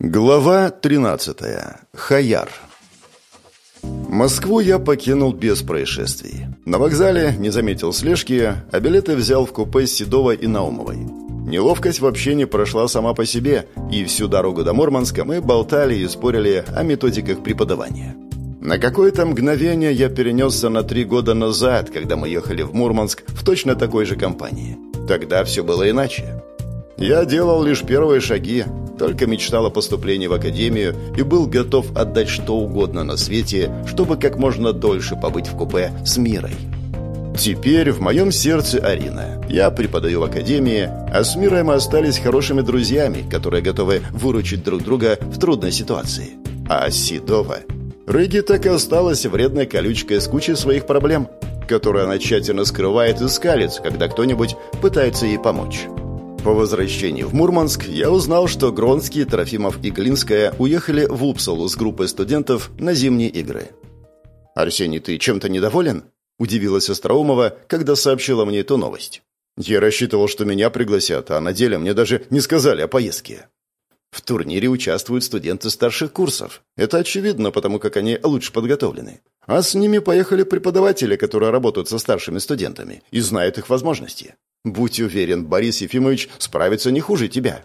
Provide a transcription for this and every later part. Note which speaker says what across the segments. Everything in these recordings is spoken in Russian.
Speaker 1: Глава 13. Хаяр. Москву я покинул без происшествий. На вокзале не заметил слежки, а билеты взял в купе с Седовой и Наумовой. Неловкость в общении прошла сама по себе, и всю дорогу до Мурманска мы болтали и спорили о методиках преподавания. На какое-то мгновение я перенесся на 3 года назад, когда мы ехали в Мурманск в точно такой же компании. Тогда все было иначе. Я делал лишь первые шаги, только мечтал о поступлении в академию и был готов отдать что угодно на свете, чтобы как можно дольше побыть в купе с Мирой. Теперь в моем сердце Арина. Я преподаю в академии, а с Мирой мы остались хорошими друзьями, которые готовы выручить друг друга в трудной ситуации. А Седова... Рыги так и осталась вредной колючкой с кучей своих проблем, которые она тщательно скрывает и скалится, когда кто-нибудь пытается ей помочь. По возвращении в Мурманск я узнал, что Гронский, Трофимов и Глинская уехали в Упсалу с группой студентов на зимние игры. «Арсений, ты чем-то недоволен?» – удивилась Остроумова, когда сообщила мне эту новость. «Я рассчитывал, что меня пригласят, а на деле мне даже не сказали о поездке». В турнире участвуют студенты старших курсов. Это очевидно, потому как они лучше подготовлены. А с ними поехали преподаватели, которые работают со старшими студентами и знают их возможности. Будь уверен, Борис Ефимович справится не хуже тебя.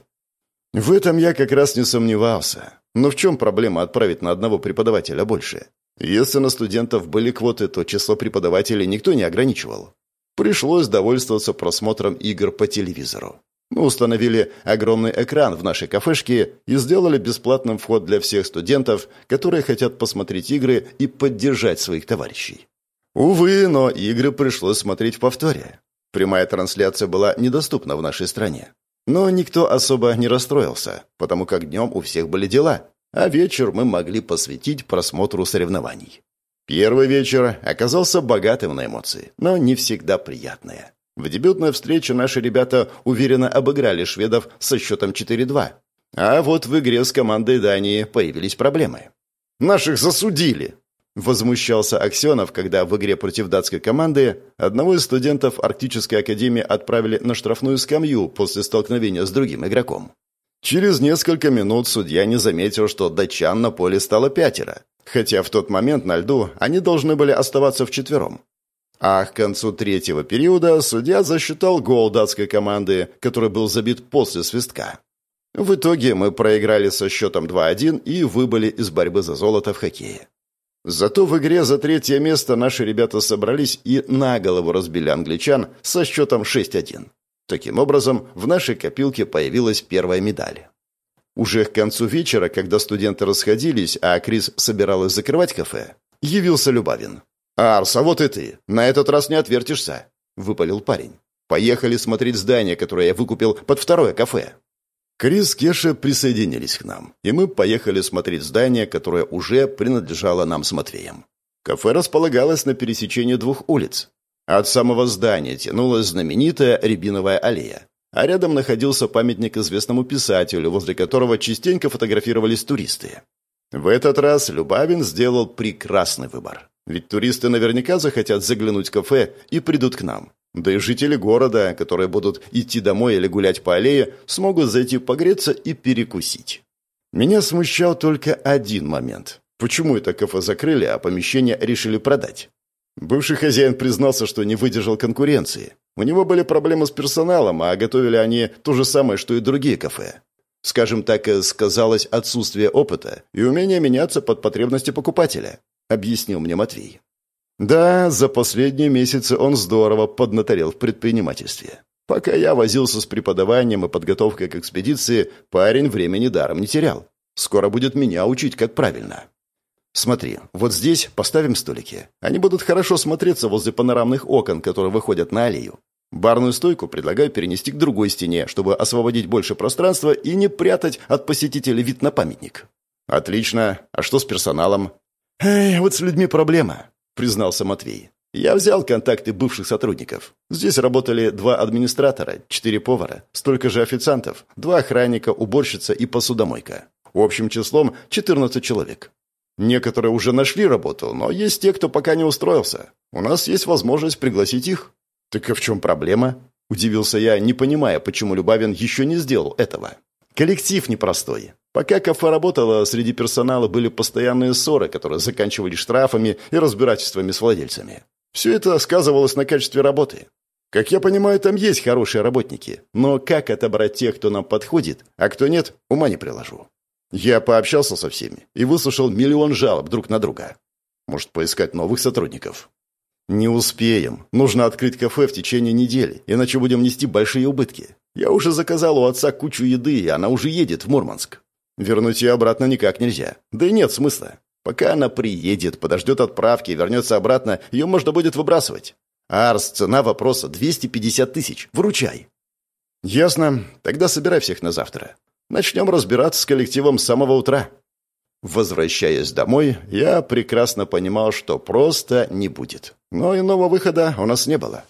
Speaker 1: В этом я как раз не сомневался. Но в чем проблема отправить на одного преподавателя больше? Если на студентов были квоты, то число преподавателей никто не ограничивал. Пришлось довольствоваться просмотром игр по телевизору. Мы установили огромный экран в нашей кафешке и сделали бесплатным вход для всех студентов, которые хотят посмотреть игры и поддержать своих товарищей. Увы, но игры пришлось смотреть в повторе. Прямая трансляция была недоступна в нашей стране. Но никто особо не расстроился, потому как днем у всех были дела, а вечер мы могли посвятить просмотру соревнований. Первый вечер оказался богатым на эмоции, но не всегда приятные. В дебютной встрече наши ребята уверенно обыграли шведов со счетом 4-2. А вот в игре с командой Дании появились проблемы. «Наших засудили!» – возмущался Аксенов, когда в игре против датской команды одного из студентов Арктической академии отправили на штрафную скамью после столкновения с другим игроком. Через несколько минут судья не заметил, что датчан на поле стало 5, хотя в тот момент на льду они должны были оставаться вчетвером. А к концу третьего периода судья засчитал гол датской команды, который был забит после свистка. В итоге мы проиграли со счетом 2-1 и выбыли из борьбы за золото в хоккее. Зато в игре за 3-е место наши ребята собрались и на голову разбили англичан со счетом 6-1. Таким образом, в нашей копилке появилась первая медаль. Уже к концу вечера, когда студенты расходились, а Крис собиралась закрывать кафе, явился Любавин. «Арс, а вот и ты. На этот раз не отвертишься», — выпалил парень. «Поехали смотреть здание, которое я выкупил под второе кафе». Крис и Кеша присоединились к нам, и мы поехали смотреть здание, которое уже принадлежало нам с Матвеем. Кафе располагалось на пересечении 2 улиц. От самого здания тянулась знаменитая Рябиновая аллея, а рядом находился памятник известному писателю, возле которого частенько фотографировались туристы. В этот раз Любавин сделал прекрасный выбор. Ведь туристы наверняка захотят заглянуть в кафе и придут к нам. Да и жители города, которые будут идти домой или гулять по аллее, смогут зайти погреться и перекусить. Меня смущал только один момент. Почему это кафе закрыли, а помещение решили продать? Бывший хозяин признался, что не выдержал конкуренции. У него были проблемы с персоналом, а готовили они то же самое, что и другие кафе. Скажем так, сказалось отсутствие опыта и умение меняться под потребности покупателя, объяснил мне Матвей. Да, за последние месяцы он здорово поднаторел в предпринимательстве. Пока я возился с преподаванием и подготовкой к экспедиции, парень времени даром не терял. Скоро будет меня учить, как правильно. Смотри, вот здесь поставим столики. Они будут хорошо смотреться возле панорамных окон, которые выходят на аллею. Барную стойку предлагаю перенести к другой стене, чтобы освободить больше пространства и не прятать от посетителей вид на памятник. Отлично. А что с персоналом? Вот с людьми проблема, признался Матвей. Я взял контакты бывших сотрудников. Здесь работали 2 администратора, 4 повара, столько же официантов, 2 охранника, уборщица и посудомойка. Общим числом 14 человек. Некоторые уже нашли работу, но есть те, кто пока не устроился. У нас есть возможность пригласить их. «Так а в чем проблема?» – удивился я, не понимая, почему Любавин еще не сделал этого. Коллектив непростой. Пока кафе работало, среди персонала были постоянные ссоры, которые заканчивались штрафами и разбирательствами с владельцами. Все это сказывалось на качестве работы. Как я понимаю, там есть хорошие работники, но как отобрать тех, кто нам подходит, а кто нет, ума не приложу. Я пообщался со всеми и выслушал миллион жалоб друг на друга. Может, поискать новых сотрудников? Не успеем. Нужно открыть кафе в течение недели, иначе будем нести большие убытки. Я уже заказал у отца кучу еды, и она уже едет в Мурманск. Вернуть ее обратно никак нельзя. Да и нет смысла. Пока она приедет, подождет отправки и вернется обратно, ее можно будет выбрасывать. Арс, цена вопроса 250 тысяч. Выручай. Ясно. Тогда собирай всех на завтра. Начнем разбираться с коллективом с самого утра. Возвращаясь домой, я прекрасно понимал, что просто не будет. Но иного выхода у нас не было.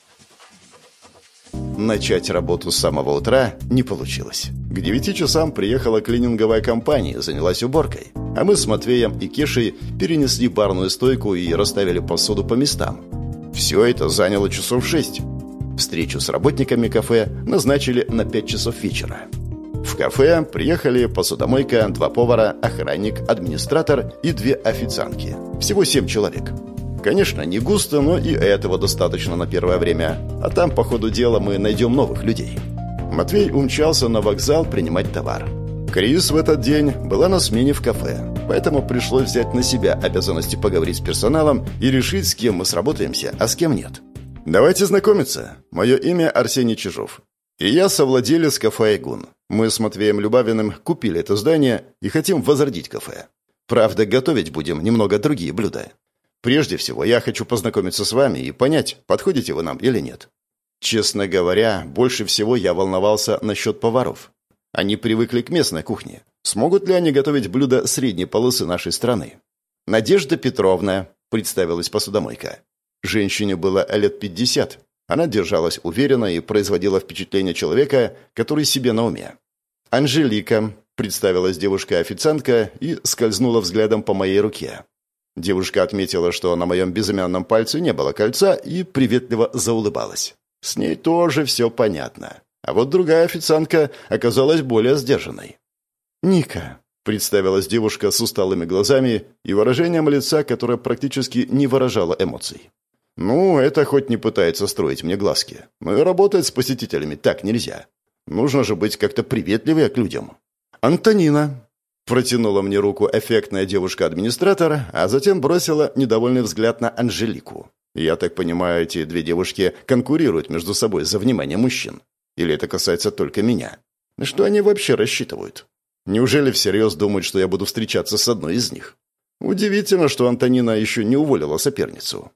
Speaker 1: Начать работу с самого утра не получилось. К 9 часам приехала клининговая компания, занялась уборкой. А мы с Матвеем и Кешей перенесли барную стойку и расставили посуду по местам. Все это заняло часов 6. Встречу с работниками кафе назначили на 5 часов вечера. В кафе приехали посудомойка, 2 повара, охранник, администратор и 2 официантки. Всего 7 человек. Конечно, не густо, но и этого достаточно на первое время. А там, по ходу дела, мы найдем новых людей. Матвей умчался на вокзал принимать товар. Крис в этот день была на смене в кафе, поэтому пришлось взять на себя обязанности поговорить с персоналом и решить, с кем мы сработаемся, а с кем нет. Давайте знакомиться. Мое имя Арсений Чижов. И я совладелец кафе «Айгун». Мы с Матвеем Любавиным купили это здание и хотим возродить кафе. Правда, готовить будем немного другие блюда. Прежде всего, я хочу познакомиться с вами и понять, подходите вы нам или нет. Честно говоря, больше всего я волновался насчет поваров. Они привыкли к местной кухне. Смогут ли они готовить блюда средней полосы нашей страны? «Надежда Петровна», — представилась посудомойка. Женщине было лет 50. Она держалась уверенно и производила впечатление человека, который себе на уме. «Анжелика», — представилась девушка-официантка и скользнула взглядом по моей руке. Девушка отметила, что на моем безымянном пальце не было кольца, и приветливо заулыбалась. С ней тоже все понятно. А вот другая официантка оказалась более сдержанной. «Ника», — представилась девушка с усталыми глазами и выражением лица, которое практически не выражало эмоций. «Ну, это хоть не пытается строить мне глазки. Но и работать с посетителями так нельзя. Нужно же быть как-то приветливее к людям». «Антонина», — протянула мне руку эффектная девушка-администратор, а затем бросила недовольный взгляд на Анжелику. Я так понимаю, эти 2 девушки конкурируют между собой за внимание мужчин. Или это касается только меня? На что они вообще рассчитывают? Неужели всерьез думают, что я буду встречаться с одной из них? Удивительно, что Антонина еще не уволила соперницу.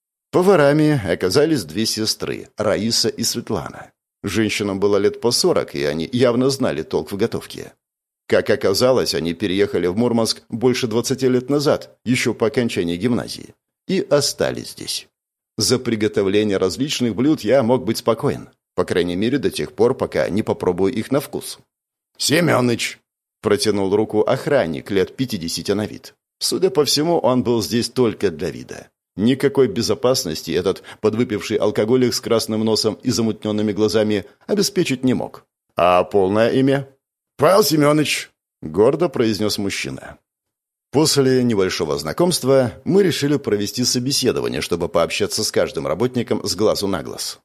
Speaker 1: Поварами оказались 2 сестры, Раиса и Светлана. Женщинам было лет по 40, и они явно знали толк в готовке. Как оказалось, они переехали в Мурманск больше 20 лет назад, еще по окончании гимназии, и остались здесь. За приготовление различных блюд я мог быть спокоен, по крайней мере до тех пор, пока не попробую их на вкус. «Семёныч!» – протянул руку охранник лет 50 на вид. Судя по всему, он был здесь только для вида. Никакой безопасности этот подвыпивший алкоголик с красным носом и замутненными глазами обеспечить не мог. «А полное имя?» «Павел Семенович», — гордо произнес мужчина. После небольшого знакомства мы решили провести собеседование, чтобы пообщаться с каждым работником с глазу на глаз.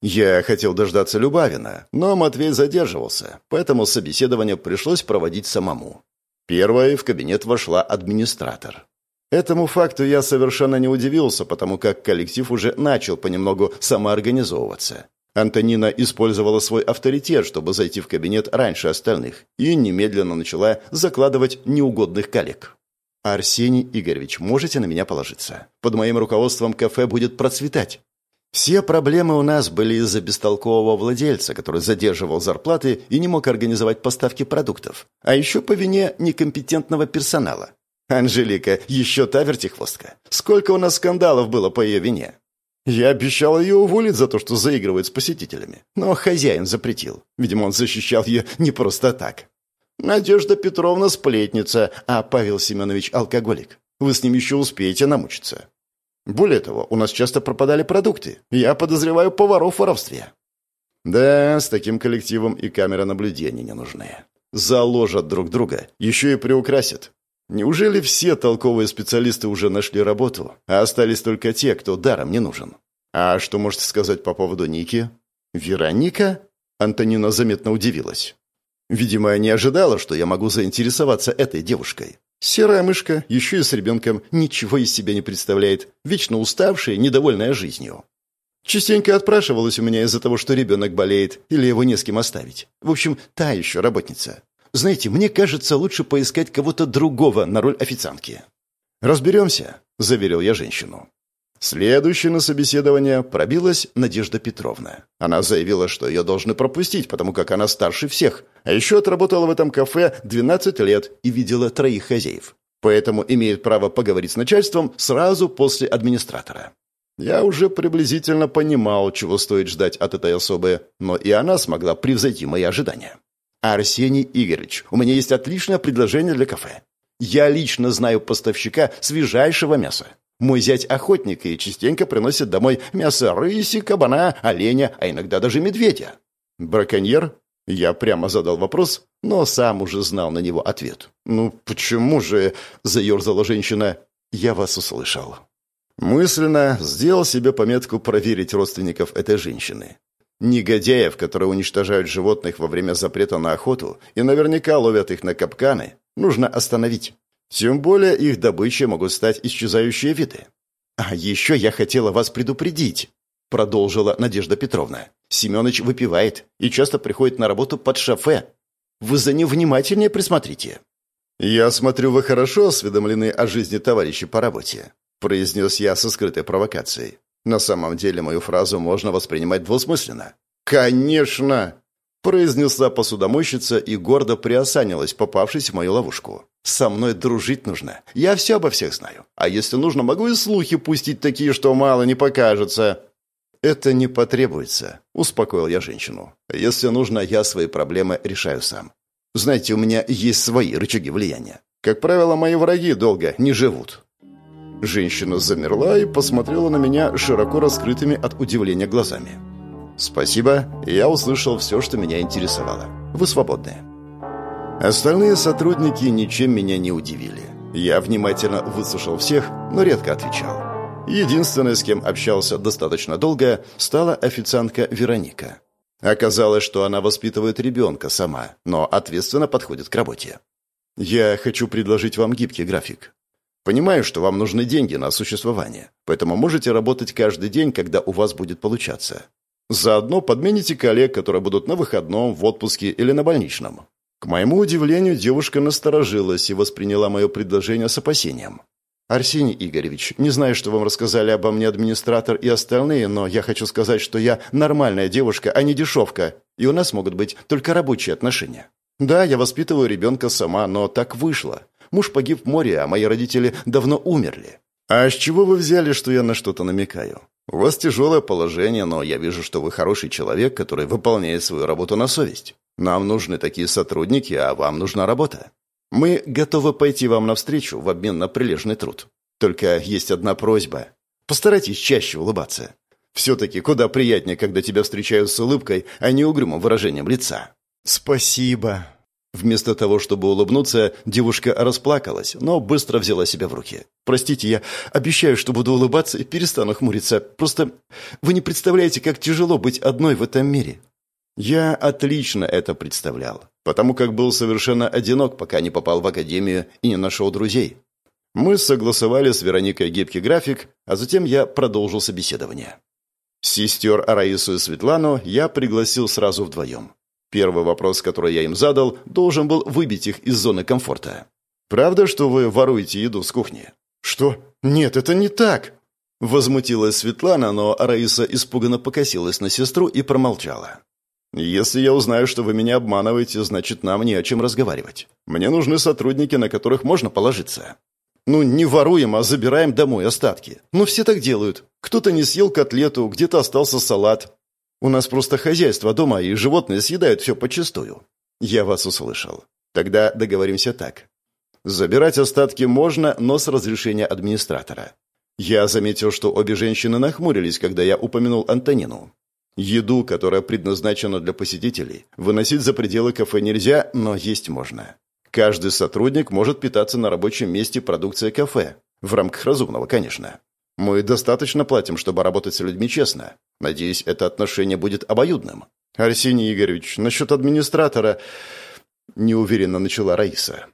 Speaker 1: Я хотел дождаться Любавина, но Матвей задерживался, поэтому собеседование пришлось проводить самому. Первой в кабинет вошла администратор. Этому факту я совершенно не удивился, потому как коллектив уже начал понемногу самоорганизовываться. Антонина использовала свой авторитет, чтобы зайти в кабинет раньше остальных, и немедленно начала закладывать неугодных коллег. «Арсений Игоревич, можете на меня положиться? Под моим руководством кафе будет процветать». Все проблемы у нас были из-за бестолкового владельца, который задерживал зарплаты и не мог организовать поставки продуктов, а еще по вине некомпетентного персонала. Анжелика, еще та вертихвостка. Сколько у нас скандалов было по ее вине. Я обещал ее уволить за то, что заигрывает с посетителями, но хозяин запретил. Видимо, он защищал ее не просто так. Надежда Петровна сплетница, а Павел Семенович алкоголик. Вы с ним еще успеете намучиться. Более того, у нас часто пропадали продукты. Я подозреваю поваров в воровстве. Да, с таким коллективом и камеры наблюдения не нужны. Заложат друг друга, еще и приукрасят. Неужели все толковые специалисты уже нашли работу, а остались только те, кто даром не нужен? А что можете сказать по поводу Ники? Вероника? Антонина заметно удивилась. Видимо, не ожидала, что я могу заинтересоваться этой девушкой. Серая мышка, еще и с ребенком, ничего из себя не представляет, вечно уставшая, недовольная жизнью. Частенько отпрашивалась у меня из-за того, что ребенок болеет или его не с кем оставить. В общем, та еще работница. Знаете, мне кажется, лучше поискать кого-то другого на роль официантки. «Разберемся», — заверил я женщину. Следующей на собеседование пробилась Надежда Петровна. Она заявила, что ее должны пропустить, потому как она старше всех, а еще отработала в этом кафе 12 лет и видела 3 хозяев. Поэтому имеет право поговорить с начальством сразу после администратора. Я уже приблизительно понимал, чего стоит ждать от этой особы, но и она смогла превзойти мои ожидания. «Арсений Игоревич, у меня есть отличное предложение для кафе. Я лично знаю поставщика свежайшего мяса. Мой зять охотник и частенько приносит домой мясо рыси, кабана, оленя, а иногда даже медведя». «Браконьер?» Я прямо задал вопрос, но сам уже знал на него ответ. «Ну, почему же?» – заерзала женщина. «Я вас услышал». Мысленно сделал себе пометку проверить родственников этой женщины. Негодяев, которые уничтожают животных во время запрета на охоту и наверняка ловят их на капканы, нужно остановить. Тем более их добычей могут стать исчезающие виды. «А еще я хотела вас предупредить», — продолжила Надежда Петровна. «Семеныч выпивает и часто приходит на работу под шофе. Вы за ним внимательнее присмотрите». «Я смотрю, вы хорошо осведомлены о жизни товарища по работе», — произнес я со скрытой провокацией. На самом деле мою фразу можно воспринимать двусмысленно. «Конечно!» – произнесла посудомойщица и гордо приосанилась, попавшись в мою ловушку. «Со мной дружить нужно. Я все обо всех знаю. А если нужно, могу и слухи пустить такие, что мало не покажется». «Это не потребуется», – успокоил я женщину. «Если нужно, я свои проблемы решаю сам. Знаете, у меня есть свои рычаги влияния. Как правило, мои враги долго не живут». Женщина замерла и посмотрела на меня широко раскрытыми от удивления глазами. «Спасибо, я услышал все, что меня интересовало. Вы свободны». Остальные сотрудники ничем меня не удивили. Я внимательно выслушал всех, но редко отвечал. Единственной, с кем общался достаточно долго, стала официантка Вероника. Оказалось, что она воспитывает ребенка сама, но ответственно подходит к работе. «Я хочу предложить вам гибкий график. Понимаю, что вам нужны деньги на существование, поэтому можете работать каждый день, когда у вас будет получаться. Заодно подмените коллег, которые будут на выходном, в отпуске или на больничном». К моему удивлению, девушка насторожилась и восприняла мое предложение с опасением. «Арсений Игоревич, не знаю, что вам рассказали обо мне администратор и остальные, но я хочу сказать, что я нормальная девушка, а не дешевка, и у нас могут быть только рабочие отношения. Да, я воспитываю ребенка сама, но так вышло. Муж погиб в море, а мои родители давно умерли». «А с чего вы взяли, что я на что-то намекаю? У вас тяжелое положение, но я вижу, что вы хороший человек, который выполняет свою работу на совесть. Нам нужны такие сотрудники, а вам нужна работа. Мы готовы пойти вам навстречу в обмен на прилежный труд. Только есть одна просьба. Постарайтесь чаще улыбаться. Все-таки куда приятнее, когда тебя встречают с улыбкой, а не угрюмым выражением лица». «Спасибо». Вместо того, чтобы улыбнуться, девушка расплакалась, но быстро взяла себя в руки. «Простите, я обещаю, что буду улыбаться и перестану хмуриться. Просто вы не представляете, как тяжело быть одной в этом мире». Я отлично это представлял, потому как был совершенно одинок, пока не попал в академию и не нашел друзей. Мы согласовали с Вероникой гибкий график, а затем я продолжил собеседование. Сестер Раису и Светлану я пригласил сразу вдвоем. Первый вопрос, который я им задал, должен был выбить их из зоны комфорта. «Правда, что вы воруете еду с кухни?» «Что? Нет, это не так!» Возмутилась Светлана, но Раиса испуганно покосилась на сестру и промолчала. «Если я узнаю, что вы меня обманываете, значит, нам не о чем разговаривать. Мне нужны сотрудники, на которых можно положиться». «Ну, не воруем, а забираем домой остатки. Ну, все так делают. Кто-то не съел котлету, где-то остался салат. У нас просто хозяйство дома, и животные съедают все подчистую». «Я вас услышал. Тогда договоримся так. Забирать остатки можно, но с разрешения администратора». Я заметил, что обе женщины нахмурились, когда я упомянул Антонину. Еду, которая предназначена для посетителей, выносить за пределы кафе нельзя, но есть можно. Каждый сотрудник может питаться на рабочем месте продукцией кафе. В рамках разумного, конечно. Мы достаточно платим, чтобы работать с людьми честно. Надеюсь, это отношение будет обоюдным. Арсений Игоревич, насчет администратора... Неуверенно начала Раиса.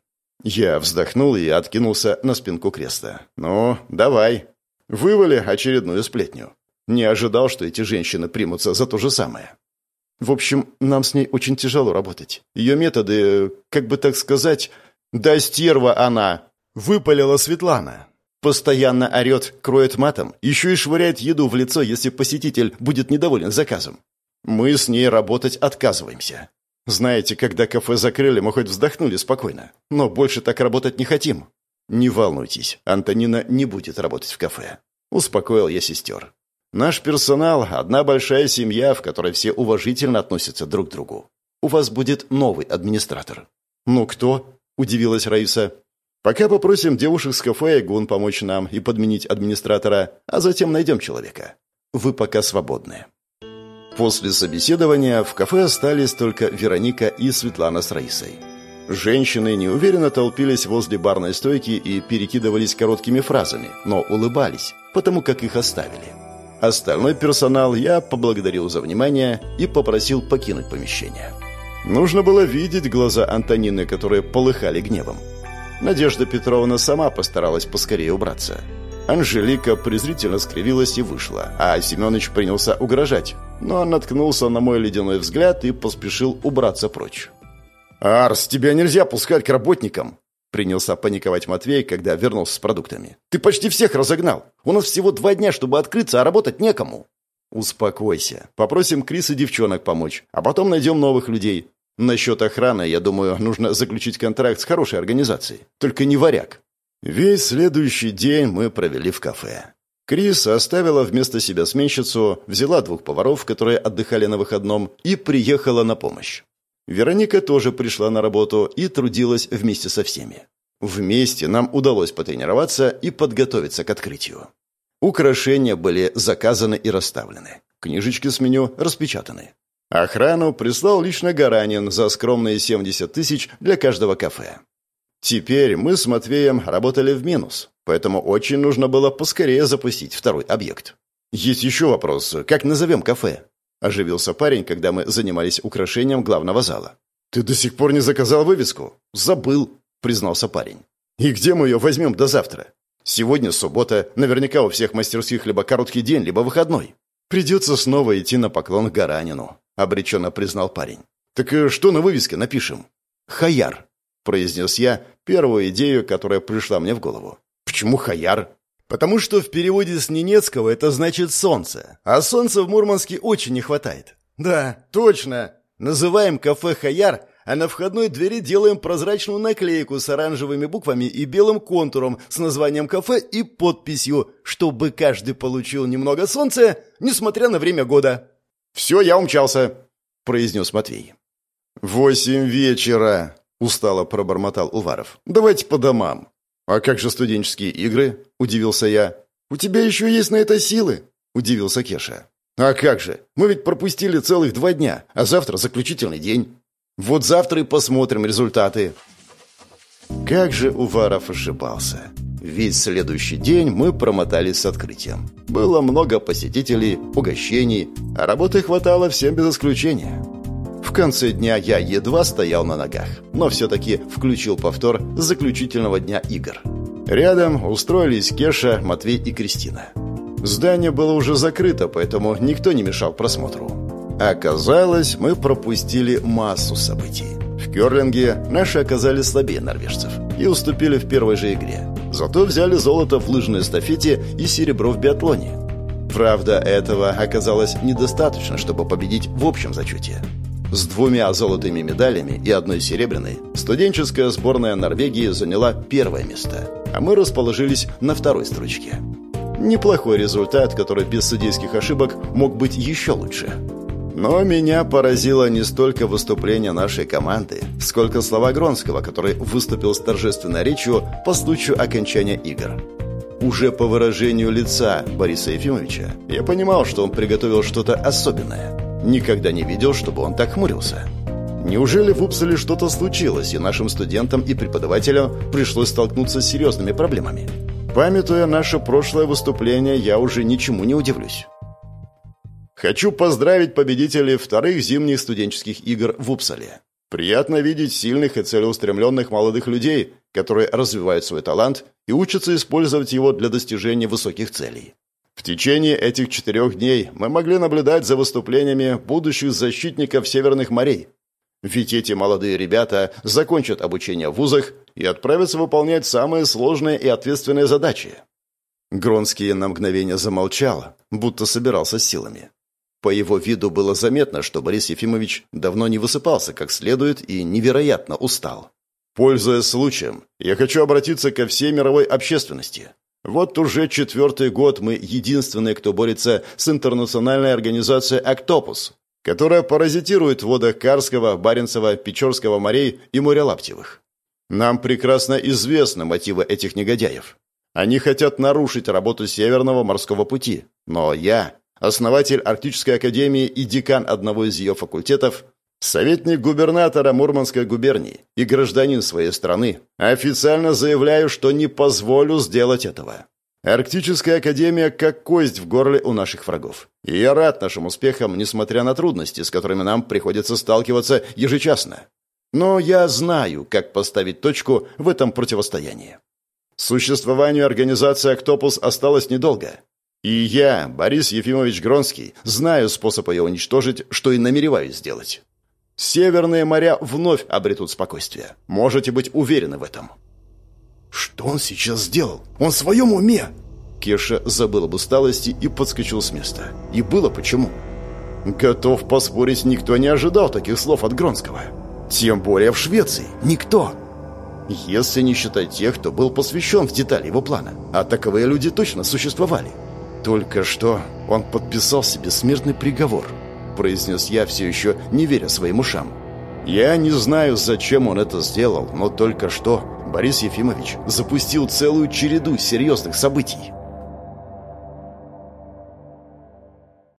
Speaker 1: Я вздохнул и откинулся на спинку кресла. Ну, давай. Вывали очередную сплетню. Не ожидал, что эти женщины примутся за то же самое. В общем, нам с ней очень тяжело работать. Ее методы, как бы так сказать... Да стерва она! Выпалила Светлана. Постоянно орет, кроет матом, еще и швыряет еду в лицо, если посетитель будет недоволен заказом. Мы с ней работать отказываемся. Знаете, когда кафе закрыли, мы хоть вздохнули спокойно. Но больше так работать не хотим. Не волнуйтесь, Антонина не будет работать в кафе. Успокоил я сестер. Наш персонал – одна большая семья, в которой все уважительно относятся друг к другу. У вас будет новый администратор. Ну кто? Удивилась Раиса. Пока попросим девушек с кафе и Гун помочь нам и подменить администратора, а затем найдем человека. Вы пока свободны. После собеседования в кафе остались только Вероника и Светлана с Раисой. Женщины неуверенно толпились возле барной стойки и перекидывались короткими фразами, но улыбались, потому как их оставили. Остальной персонал я поблагодарил за внимание и попросил покинуть помещение. Нужно было видеть глаза Антонины, которые полыхали гневом. Надежда Петровна сама постаралась поскорее убраться. Анжелика презрительно скривилась и вышла, а Семенович принялся угрожать, но наткнулся на мой ледяной взгляд и поспешил убраться прочь. «Арс, тебя нельзя пускать к работникам!» Принялся паниковать Матвей, когда вернулся с продуктами. «Ты почти всех разогнал! У нас всего 2 дня, чтобы открыться, а работать некому!» «Успокойся. Попросим Крис и девчонок помочь, а потом найдем новых людей. Насчет охраны, я думаю, нужно заключить контракт с хорошей организацией. Только не варяг». Весь следующий день мы провели в кафе. Крис оставила вместо себя сменщицу, взяла 2 поваров, которые отдыхали на выходном, и приехала на помощь. Вероника тоже пришла на работу и трудилась вместе со всеми. Вместе нам удалось потренироваться и подготовиться к открытию. Украшения были заказаны и расставлены. Книжечки с меню распечатаны. Охрану прислал лично Гаранин за скромные 70 тысяч для каждого кафе. Теперь мы с Матвеем работали в минус, поэтому очень нужно было поскорее запустить второй объект. «Есть еще вопрос. Как назовем кафе?» – оживился парень, когда мы занимались украшением главного зала. «Ты до сих пор не заказал вывеску?» «Забыл», – признался парень. «И где мы ее возьмем до завтра? Сегодня суббота, наверняка у всех мастерских либо короткий день, либо выходной. Придется снова идти на поклон к Гаранину», – обреченно признал парень. «Так что на вывеске напишем?» «Хаяр», – произнес я первую идею, которая пришла мне в голову. «Почему Хаяр?» «Потому что в переводе с ненецкого это значит «солнце», а солнца в Мурманске очень не хватает». «Да, точно. Называем кафе «Хаяр», а на входной двери делаем прозрачную наклейку с оранжевыми буквами и белым контуром с названием кафе и подписью, чтобы каждый получил немного солнца, несмотря на время года». «Все, я умчался», – произнес Матвей. 8 вечера», – устало пробормотал Уваров. «Давайте по домам». «А как же студенческие игры?» – удивился я. «У тебя еще есть на это силы?» – удивился Кеша. «А как же? Мы ведь пропустили целых 2 дня, а завтра заключительный день. Вот завтра и посмотрим результаты». Как же Уваров ошибался. Весь следующий день мы промотали с открытием. Было много посетителей, угощений, а работы хватало всем без исключения. В конце дня я едва стоял на ногах, но все-таки включил повтор заключительного дня игр. Рядом устроились Кеша, Матвей и Кристина. Здание было уже закрыто, поэтому никто не мешал просмотру. Оказалось, мы пропустили массу событий. В керлинге наши оказались слабее норвежцев и уступили в первой же игре. Зато взяли золото в лыжной эстафете и серебро в биатлоне. Правда, этого оказалось недостаточно, чтобы победить в общем зачете. С 2 золотыми медалями и 1 серебряной студенческая сборная Норвегии заняла 1 место, а мы расположились на 2 строчке. Неплохой результат, который без судейских ошибок мог быть еще лучше. Но меня поразило не столько выступление нашей команды, сколько слова Гронского, который выступил с торжественной речью по случаю окончания игр. Уже по выражению лица Бориса Ефимовича я понимал, что он приготовил что-то особенное. Никогда не видел, чтобы он так хмурился. Неужели в Упсале что-то случилось, и нашим студентам и преподавателям пришлось столкнуться с серьезными проблемами? Памятуя наше прошлое выступление, я уже ничему не удивлюсь. Хочу поздравить победителей вторых зимних студенческих игр в Упсале. Приятно видеть сильных и целеустремленных молодых людей, которые развивают свой талант и учатся использовать его для достижения высоких целей. В течение этих 4 дней мы могли наблюдать за выступлениями будущих защитников Северных морей. Ведь эти молодые ребята закончат обучение в вузах и отправятся выполнять самые сложные и ответственные задачи. Гронский на мгновение замолчал, будто собирался с силами. По его виду было заметно, что Борис Ефимович давно не высыпался как следует и невероятно устал. Пользуясь случаем, я хочу обратиться ко всей мировой общественности. Вот уже 4-й год мы единственные, кто борется с интернациональной организацией «Октопус», которая паразитирует в водах Карского, Баренцева, Печорского морей и моря Лаптевых. Нам прекрасно известны мотивы этих негодяев. Они хотят нарушить работу Северного морского пути. Но я, основатель Арктической академии и декан одного из ее факультетов, советник губернатора Мурманской губернии и гражданин своей страны, официально заявляю, что не позволю сделать этого. Арктическая академия как кость в горле у наших врагов. И я рад нашим успехам, несмотря на трудности, с которыми нам приходится сталкиваться ежечасно. Но я знаю, как поставить точку в этом противостоянии. Существованию организации «Октопус» осталось недолго. И я, Борис Ефимович Гронский, знаю способ ее уничтожить, что и намереваюсь сделать. Северные моря вновь обретут спокойствие. Можете быть уверены в этом.
Speaker 2: Что он сейчас сделал? Он в своем уме?
Speaker 1: Кеша забыл об усталости и подскочил с места. И было почему. Готов поспорить, никто не ожидал таких слов от Гронского. Тем более в Швеции. Никто. Если не считать тех, кто был посвящен в детали его плана. А таковые люди точно существовали. Только что он подписал себе смертный приговор, произнес я, все еще не веря своим ушам. Я не знаю, зачем он это сделал, но только что Борис Ефимович запустил целую череду серьезных событий.